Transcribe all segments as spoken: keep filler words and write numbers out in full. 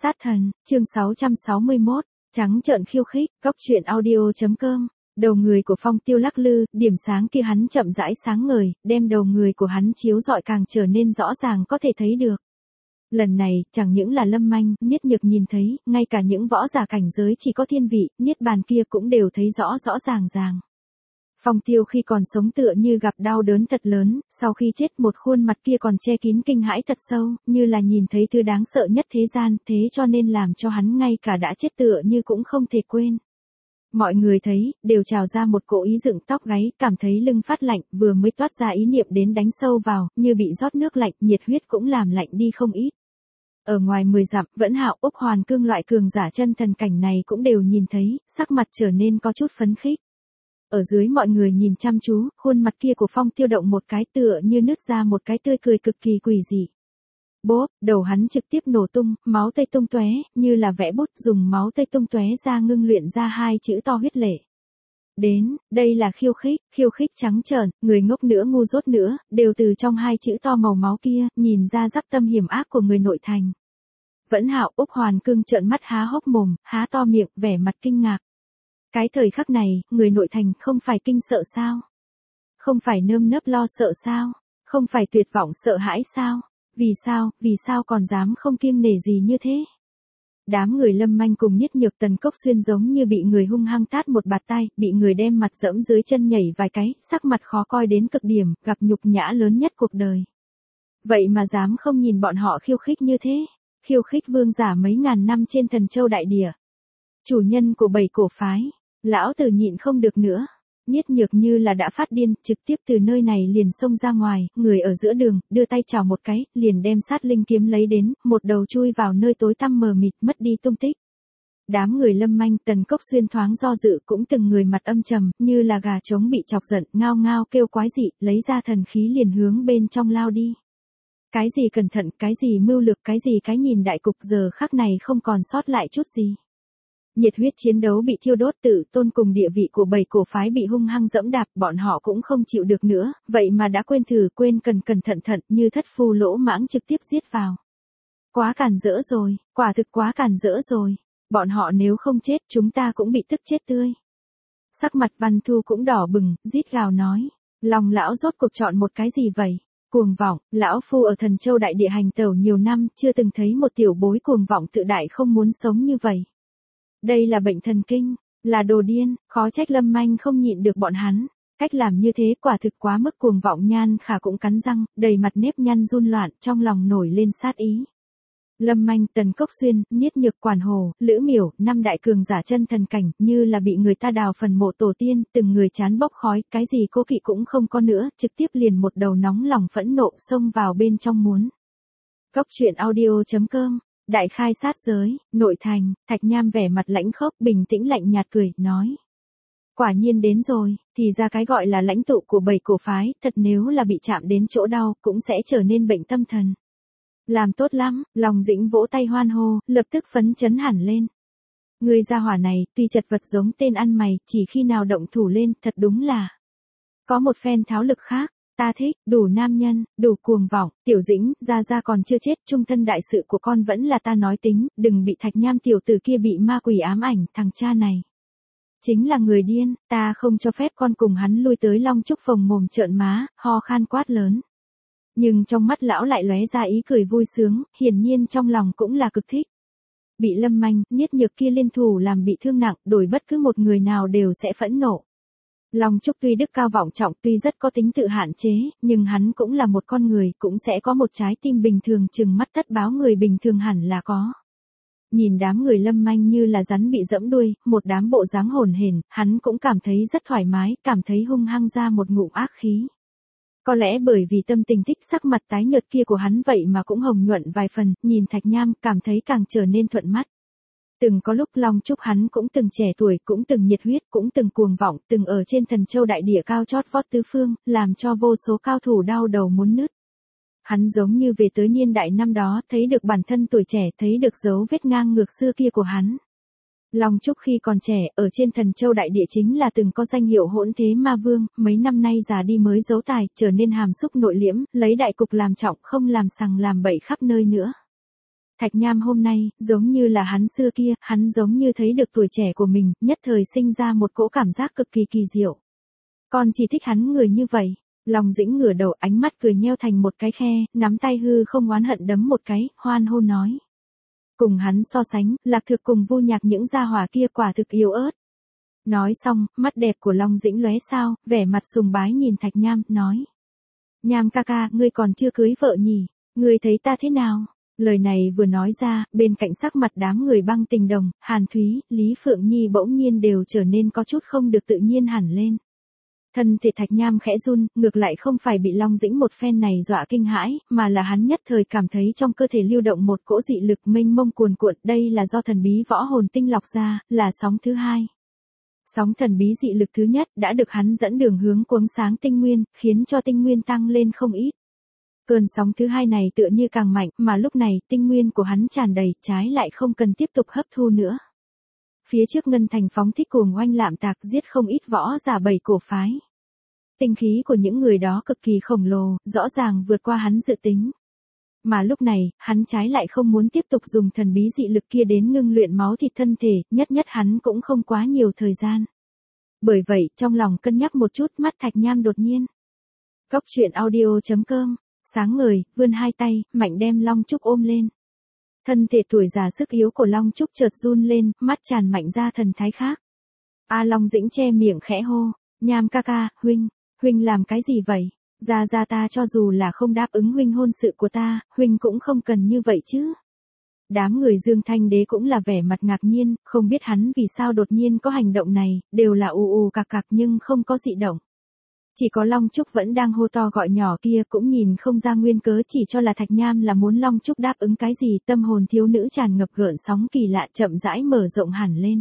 Sát thần, chương sáu trăm sáu mươi mốt, trắng trợn khiêu khích, góc truyện audio chấm com. Đầu người của Phong Tiêu lắc lư, điểm sáng kia hắn chậm rãi sáng ngời, đem đầu người của hắn chiếu rọi càng trở nên rõ ràng có thể thấy được. Lần này, chẳng những là Lâm Manh, Niết Nhược nhìn thấy, ngay cả những võ giả cảnh giới chỉ có thiên vị, niết bàn kia cũng đều thấy rõ rõ ràng ràng. Phong Tiêu khi còn sống tựa như gặp đau đớn thật lớn, sau khi chết một khuôn mặt kia còn che kín kinh hãi thật sâu, như là nhìn thấy thứ đáng sợ nhất thế gian, thế cho nên làm cho hắn ngay cả đã chết tựa như cũng không thể quên. Mọi người thấy, đều trào ra một cỗ ý dựng tóc gáy, cảm thấy lưng phát lạnh, vừa mới toát ra ý niệm đến đánh sâu vào, như bị rót nước lạnh, nhiệt huyết cũng làm lạnh đi không ít. Ở ngoài mười dặm, Vẫn Hạo, Úc Hoàn Cương loại cường giả chân thần cảnh này cũng đều nhìn thấy, sắc mặt trở nên có chút phấn khích. Ở dưới mọi người nhìn chăm chú, khuôn mặt kia của Phong Tiêu động một cái tựa như nứt ra một cái tươi cười cực kỳ quỷ dị. Bốp, đầu hắn trực tiếp nổ tung, máu tươi tung tóe, như là vẽ bút dùng máu tươi tung tóe ra ngưng luyện ra hai chữ to huyết lệ. Đến, đây là khiêu khích, khiêu khích trắng trợn, người ngốc nữa ngu dốt nữa, đều từ trong hai chữ to màu máu kia, nhìn ra dắp tâm hiểm ác của người nội thành. Vẫn Hạo, Úc Hoàn Cương trợn mắt há hốc mồm, há to miệng, vẻ mặt kinh ngạc. Cái thời khắc này, người nội thành không phải kinh sợ sao? Không phải nơm nớp lo sợ sao? Không phải tuyệt vọng sợ hãi sao? Vì sao, vì sao còn dám không kiêng nể gì như thế? Đám người Lâm Manh cùng Niết Nhược Tần Cốc Xuyên giống như bị người hung hăng tát một bạt tai, bị người đem mặt dẫm dưới chân nhảy vài cái, sắc mặt khó coi đến cực điểm, gặp nhục nhã lớn nhất cuộc đời. Vậy mà dám không nhìn bọn họ khiêu khích như thế? Khiêu khích vương giả mấy ngàn năm trên Thần Châu đại địa. Chủ nhân của bảy cổ phái. Lão tử nhịn không được nữa. Niết Nhược như là đã phát điên, trực tiếp từ nơi này liền xông ra ngoài, người ở giữa đường, đưa tay chào một cái, liền đem sát linh kiếm lấy đến, một đầu chui vào nơi tối tăm mờ mịt, mất đi tung tích. Đám người Lâm Manh, Tần Cốc Xuyên thoáng do dự, cũng từng người mặt âm trầm, như là gà trống bị chọc giận, ngao ngao kêu quái dị, lấy ra thần khí liền hướng bên trong lao đi. Cái gì cẩn thận, cái gì mưu lược, cái gì cái nhìn đại cục, giờ khắc này không còn sót lại chút gì. Nhiệt huyết chiến đấu bị thiêu đốt, tự tôn cùng địa vị của bảy cổ phái bị hung hăng dẫm đạp, bọn họ cũng không chịu được nữa, vậy mà đã quên thử, quên cần cẩn thận thận, như thất phu lỗ mãng trực tiếp giết vào. Quá cản rỡ rồi, quả thực quá cản rỡ rồi, bọn họ nếu không chết chúng ta cũng bị tức chết tươi. Sắc mặt Văn Thu cũng đỏ bừng, rít gào nói, lòng lão rốt cuộc chọn một cái gì vậy? Cuồng vọng, lão phu ở Thần Châu đại địa hành tẩu nhiều năm, chưa từng thấy một tiểu bối cuồng vọng tự đại không muốn sống như vậy. Đây là bệnh thần kinh, là đồ điên, khó trách Lâm Manh không nhịn được bọn hắn. Cách làm như thế quả thực quá mức cuồng vọng. Nhan Khả cũng cắn răng, đầy mặt nếp nhăn run loạn, trong lòng nổi lên sát ý. Lâm Manh, Tần Cốc Xuyên, Niết Nhược, Quản Hồ, Lữ Miểu, năm đại cường giả chân thần cảnh, như là bị người ta đào phần mộ tổ tiên, từng người chán bốc khói, cái gì cố kỵ cũng không có nữa, trực tiếp liền một đầu nóng lòng phẫn nộ xông vào bên trong muốn. Góc truyện audio chấm com. Đại khai sát giới, nội thành, Thạch Nham vẻ mặt lãnh khốc, bình tĩnh lạnh nhạt cười, nói. Quả nhiên đến rồi, thì ra cái gọi là lãnh tụ của bảy cổ phái, thật nếu là bị chạm đến chỗ đau, cũng sẽ trở nên bệnh tâm thần. Làm tốt lắm, lòng Dĩnh vỗ tay hoan hô, lập tức phấn chấn hẳn lên. Người gia hỏa này, tuy chật vật giống tên ăn mày, chỉ khi nào động thủ lên, thật đúng là. Có một phen tháo lực khác. Ta thích, đủ nam nhân, đủ cuồng vọng, Tiểu Dĩnh, gia gia còn chưa chết, trung thân đại sự của con vẫn là ta nói tính, đừng bị Thạch Nham tiểu tử kia bị ma quỷ ám ảnh, thằng cha này. Chính là người điên, ta không cho phép con cùng hắn lui tới Long Trúc phồng mồm trợn má, ho khan quát lớn. Nhưng trong mắt lão lại lóe ra ý cười vui sướng, hiển nhiên trong lòng cũng là cực thích. Bị Lâm Manh, Niết Nhược kia liên thủ làm bị thương nặng, đổi bất cứ một người nào đều sẽ phẫn nộ. Long Trúc tuy đức cao vọng trọng, tuy rất có tính tự hạn chế, nhưng hắn cũng là một con người, cũng sẽ có một trái tim bình thường, chừng mắt tất báo người bình thường hẳn là có. Nhìn đám người Lâm Manh như là rắn bị dẫm đuôi, một đám bộ dáng hồn hển, hắn cũng cảm thấy rất thoải mái, cảm thấy hung hăng ra một ngụm ác khí. Có lẽ bởi vì tâm tình thích sắc mặt tái nhợt kia của hắn vậy mà cũng hồng nhuận vài phần, nhìn Thạch Nham, cảm thấy càng trở nên thuận mắt. Từng có lúc Long Trúc hắn cũng từng trẻ tuổi, cũng từng nhiệt huyết, cũng từng cuồng vọng, từng ở trên Thần Châu đại địa cao chót vót tứ phương, làm cho vô số cao thủ đau đầu muốn nứt. Hắn giống như về tới niên đại năm đó, thấy được bản thân tuổi trẻ, thấy được dấu vết ngang ngược xưa kia của hắn. Long Trúc khi còn trẻ, ở trên Thần Châu đại địa chính là từng có danh hiệu hỗn thế ma vương, mấy năm nay già đi mới giấu tài, trở nên hàm xúc nội liễm, lấy đại cục làm trọng, không làm sằng làm bậy khắp nơi nữa. Thạch Nham hôm nay, giống như là hắn xưa kia, hắn giống như thấy được tuổi trẻ của mình, nhất thời sinh ra một cỗ cảm giác cực kỳ kỳ diệu. Con chỉ thích hắn người như vậy. Long Dĩnh ngửa đầu, ánh mắt cười nheo thành một cái khe, nắm tay hư không oán hận đấm một cái, hoan hô nói. Cùng hắn so sánh, Lạc Thực cùng Vu Nhạc những gia hỏa kia quả thực yếu ớt. Nói xong, mắt đẹp của Long Dĩnh lóe sao, vẻ mặt sùng bái nhìn Thạch Nham, nói. Nham ca ca, ngươi còn chưa cưới vợ nhỉ, ngươi thấy ta thế nào? Lời này vừa nói ra, bên cạnh sắc mặt đám người Băng Tình Đồng, Hàn Thúy, Lý Phượng Nhi bỗng nhiên đều trở nên có chút không được tự nhiên hẳn lên. Thân thể Thạch Nham khẽ run, ngược lại không phải bị Long Dĩnh một phen này dọa kinh hãi, mà là hắn nhất thời cảm thấy trong cơ thể lưu động một cỗ dị lực mênh mông cuồn cuộn, đây là do thần bí võ hồn tinh lọc ra, là sóng thứ hai. Sóng thần bí dị lực thứ nhất đã được hắn dẫn đường hướng cuống sáng tinh nguyên, khiến cho tinh nguyên tăng lên không ít. Cơn sóng thứ hai này tựa như càng mạnh, mà lúc này tinh nguyên của hắn tràn đầy, trái lại không cần tiếp tục hấp thu nữa. Phía trước Ngân Thành phóng thích cuồng oanh lạm tạc giết không ít võ giả bảy cổ phái. Tinh khí của những người đó cực kỳ khổng lồ, rõ ràng vượt qua hắn dự tính. Mà lúc này, hắn trái lại không muốn tiếp tục dùng thần bí dị lực kia đến ngưng luyện máu thịt thân thể, nhất nhất hắn cũng không quá nhiều thời gian. Bởi vậy, trong lòng cân nhắc một chút, mắt Thạch Nham đột nhiên. Cốc truyện audio chấm com, sáng ngời, vươn hai tay, mạnh đem Long Trúc ôm lên. Thân thể tuổi già sức yếu của Long Trúc chợt run lên, mắt tràn mạnh ra thần thái khác. A Long Dĩnh che miệng khẽ hô, Nham ca ca, huynh, huynh làm cái gì vậy? Ra ra ta cho dù là không đáp ứng huynh hôn sự của ta, huynh cũng không cần như vậy chứ. Đám người Dương Thanh Đế cũng là vẻ mặt ngạc nhiên, không biết hắn vì sao đột nhiên có hành động này, đều là ù ù cạc cạc nhưng không có dị động. Chỉ có Long Trúc vẫn đang hô to gọi nhỏ kia cũng nhìn không ra nguyên cớ, chỉ cho là Thạch Nham là muốn Long Trúc đáp ứng cái gì, tâm hồn thiếu nữ tràn ngập gợn sóng kỳ lạ chậm rãi mở rộng hẳn lên.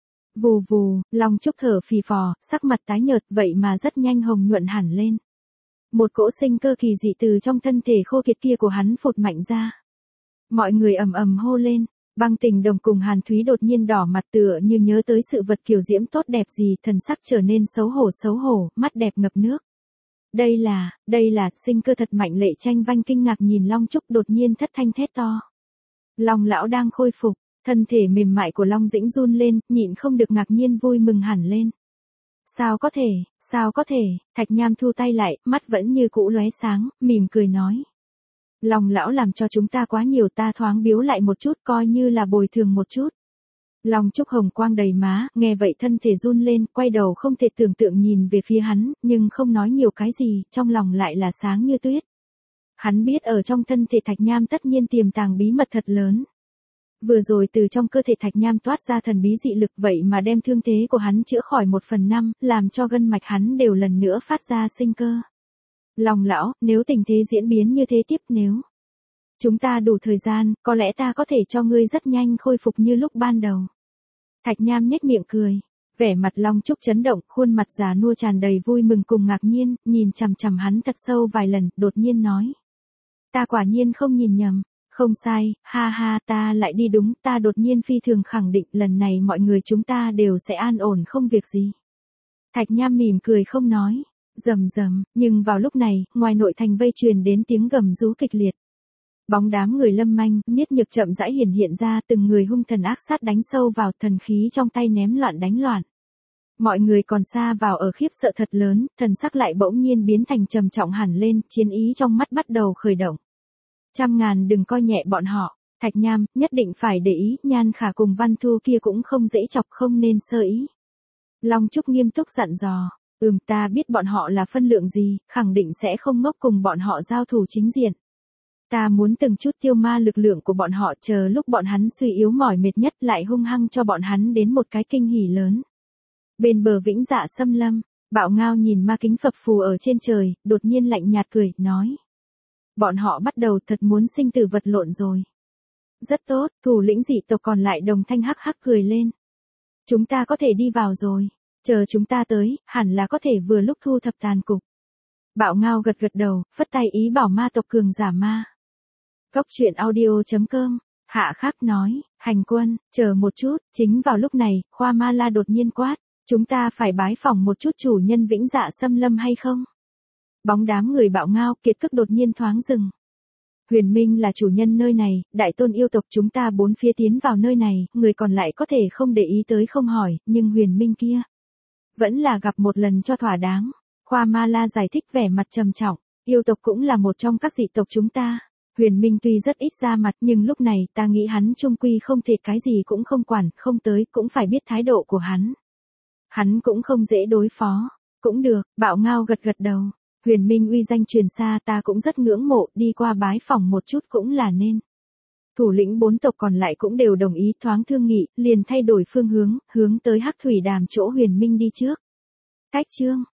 Vù vù, Long Trúc thở phì phò, sắc mặt tái nhợt vậy mà rất nhanh hồng nhuận hẳn lên. Một cỗ sinh cơ kỳ dị từ trong thân thể khô kiệt kia của hắn phụt mạnh ra. Mọi người ầm ầm hô lên, Băng Tình Đồng cùng Hàn Thúy đột nhiên đỏ mặt tựa như nhớ tới sự vật kiều diễm tốt đẹp gì, thần sắc trở nên xấu hổ xấu hổ, mắt đẹp ngập nước. Đây là, đây là, sinh cơ thật mạnh. Lệ Tranh Vanh kinh ngạc nhìn Long Trúc đột nhiên thất thanh thét to. Long lão đang khôi phục, thân thể mềm mại của Long Dĩnh run lên, nhịn không được ngạc nhiên vui mừng hẳn lên. Sao có thể, sao có thể, Thạch Nham thu tay lại, mắt vẫn như cũ lóe sáng, mỉm cười nói. Long lão làm cho chúng ta quá nhiều, ta thoáng biếu lại một chút coi như là bồi thường một chút. Long Trúc hồng quang đầy má, nghe vậy thân thể run lên, quay đầu không thể tưởng tượng nhìn về phía hắn, nhưng không nói nhiều cái gì, trong lòng lại là sáng như tuyết. Hắn biết ở trong thân thể Thạch Nham tất nhiên tiềm tàng bí mật thật lớn. Vừa rồi từ trong cơ thể Thạch Nham toát ra thần bí dị lực vậy mà đem thương thế của hắn chữa khỏi một phần năm, làm cho gân mạch hắn đều lần nữa phát ra sinh cơ. Long lão, nếu tình thế diễn biến như thế tiếp, nếu chúng ta đủ thời gian, có lẽ ta có thể cho ngươi rất nhanh khôi phục như lúc ban đầu. Thạch Nham nhếch miệng cười, vẻ mặt Long Trúc chấn động, khuôn mặt già nua tràn đầy vui mừng cùng ngạc nhiên, nhìn chằm chằm hắn thật sâu vài lần, đột nhiên nói. Ta quả nhiên không nhìn nhầm. Không sai, ha ha, ta lại đi đúng, ta đột nhiên phi thường khẳng định lần này mọi người chúng ta đều sẽ an ổn không việc gì. Thạch Nham mỉm cười không nói, rầm rầm, nhưng vào lúc này, ngoài nội thành vây truyền đến tiếng gầm rú kịch liệt. Bóng đám người Lâm Manh, Niết Nhược chậm rãi hiển hiện ra, từng người hung thần ác sát đánh sâu vào, thần khí trong tay ném loạn đánh loạn. Mọi người còn xa vào ở khiếp sợ thật lớn, thần sắc lại bỗng nhiên biến thành trầm trọng hẳn lên, chiến ý trong mắt bắt đầu khởi động. Trăm ngàn đừng coi nhẹ bọn họ, Thạch Nham, nhất định phải để ý, Nhan Khả cùng Văn Thu kia cũng không dễ chọc, không nên sơ ý. Long Trúc nghiêm túc dặn dò, ừm ta biết bọn họ là phân lượng gì, khẳng định sẽ không ngốc cùng bọn họ giao thủ chính diện. Ta muốn từng chút tiêu ma lực lượng của bọn họ, chờ lúc bọn hắn suy yếu mỏi mệt nhất lại hung hăng cho bọn hắn đến một cái kinh hỉ lớn. Bên bờ Vĩnh Dạ Xâm Lâm, Bạo Ngao nhìn ma kính phập phù ở trên trời, đột nhiên lạnh nhạt cười, nói. Bọn họ bắt đầu thật muốn sinh tử vật lộn rồi. Rất tốt, thủ lĩnh dị tộc còn lại đồng thanh hắc hắc cười lên. Chúng ta có thể đi vào rồi, chờ chúng ta tới, hẳn là có thể vừa lúc thu thập tàn cục. Bạo Ngao gật gật đầu, phất tay ý bảo ma tộc cường giả ma. Cốc truyện audio chấm com, Hạ Khắc nói, hành quân, chờ một chút, chính vào lúc này, Khoa Ma La đột nhiên quát, chúng ta phải bái phỏng một chút chủ nhân Vĩnh Dạ Xâm Lâm hay không? Bóng đám người Bạo Ngao kiệt cức đột nhiên thoáng dừng. Huyền Minh là chủ nhân nơi này, đại tôn yêu tộc chúng ta bốn phía tiến vào nơi này, người còn lại có thể không để ý tới không hỏi, nhưng Huyền Minh kia vẫn là gặp một lần cho thỏa đáng. Khoa Ma La giải thích vẻ mặt trầm trọng, yêu tộc cũng là một trong các dị tộc chúng ta. Huyền Minh tuy rất ít ra mặt nhưng lúc này ta nghĩ hắn chung quy không thể cái gì cũng không quản, không tới cũng phải biết thái độ của hắn. Hắn cũng không dễ đối phó. Cũng được, Bạo Ngao gật gật đầu. Huyền Minh uy danh truyền xa ta cũng rất ngưỡng mộ, đi qua bái phỏng một chút cũng là nên. Thủ lĩnh bốn tộc còn lại cũng đều đồng ý, thoáng thương nghị, liền thay đổi phương hướng, hướng tới Hắc Thủy Đàm chỗ Huyền Minh đi trước. Cách chương